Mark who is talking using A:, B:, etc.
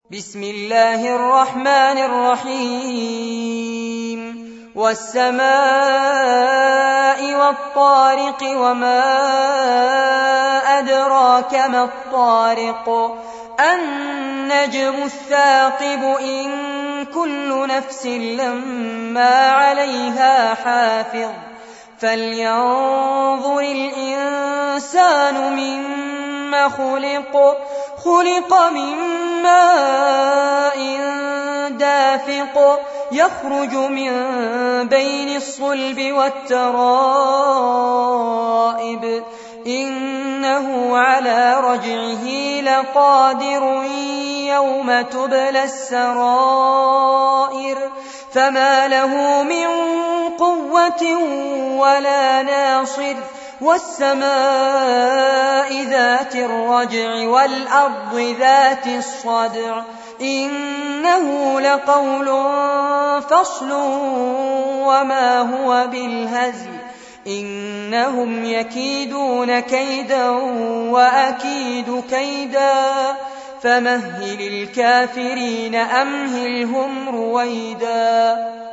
A: بسم الله الرحمن الرحيم والسماء والطارق وما أدراك ما الطارق النجم الثاقب إن كل نفس لما عليها حافظ فلينظر الإنسان مما خلق من ماء دافق يخرج من بين الصلب والترائب إنه على رجعه لقادر يوم تبلى السرائر فما له من قوة ولا ناصر والسماء ذات الرجع والأرض ذات الصدع إنه لقول فصل وما هو بالهزل إنهم يكيدون كيدا وأكيد كيدا فمهل الكافرين أمهلهم رويدا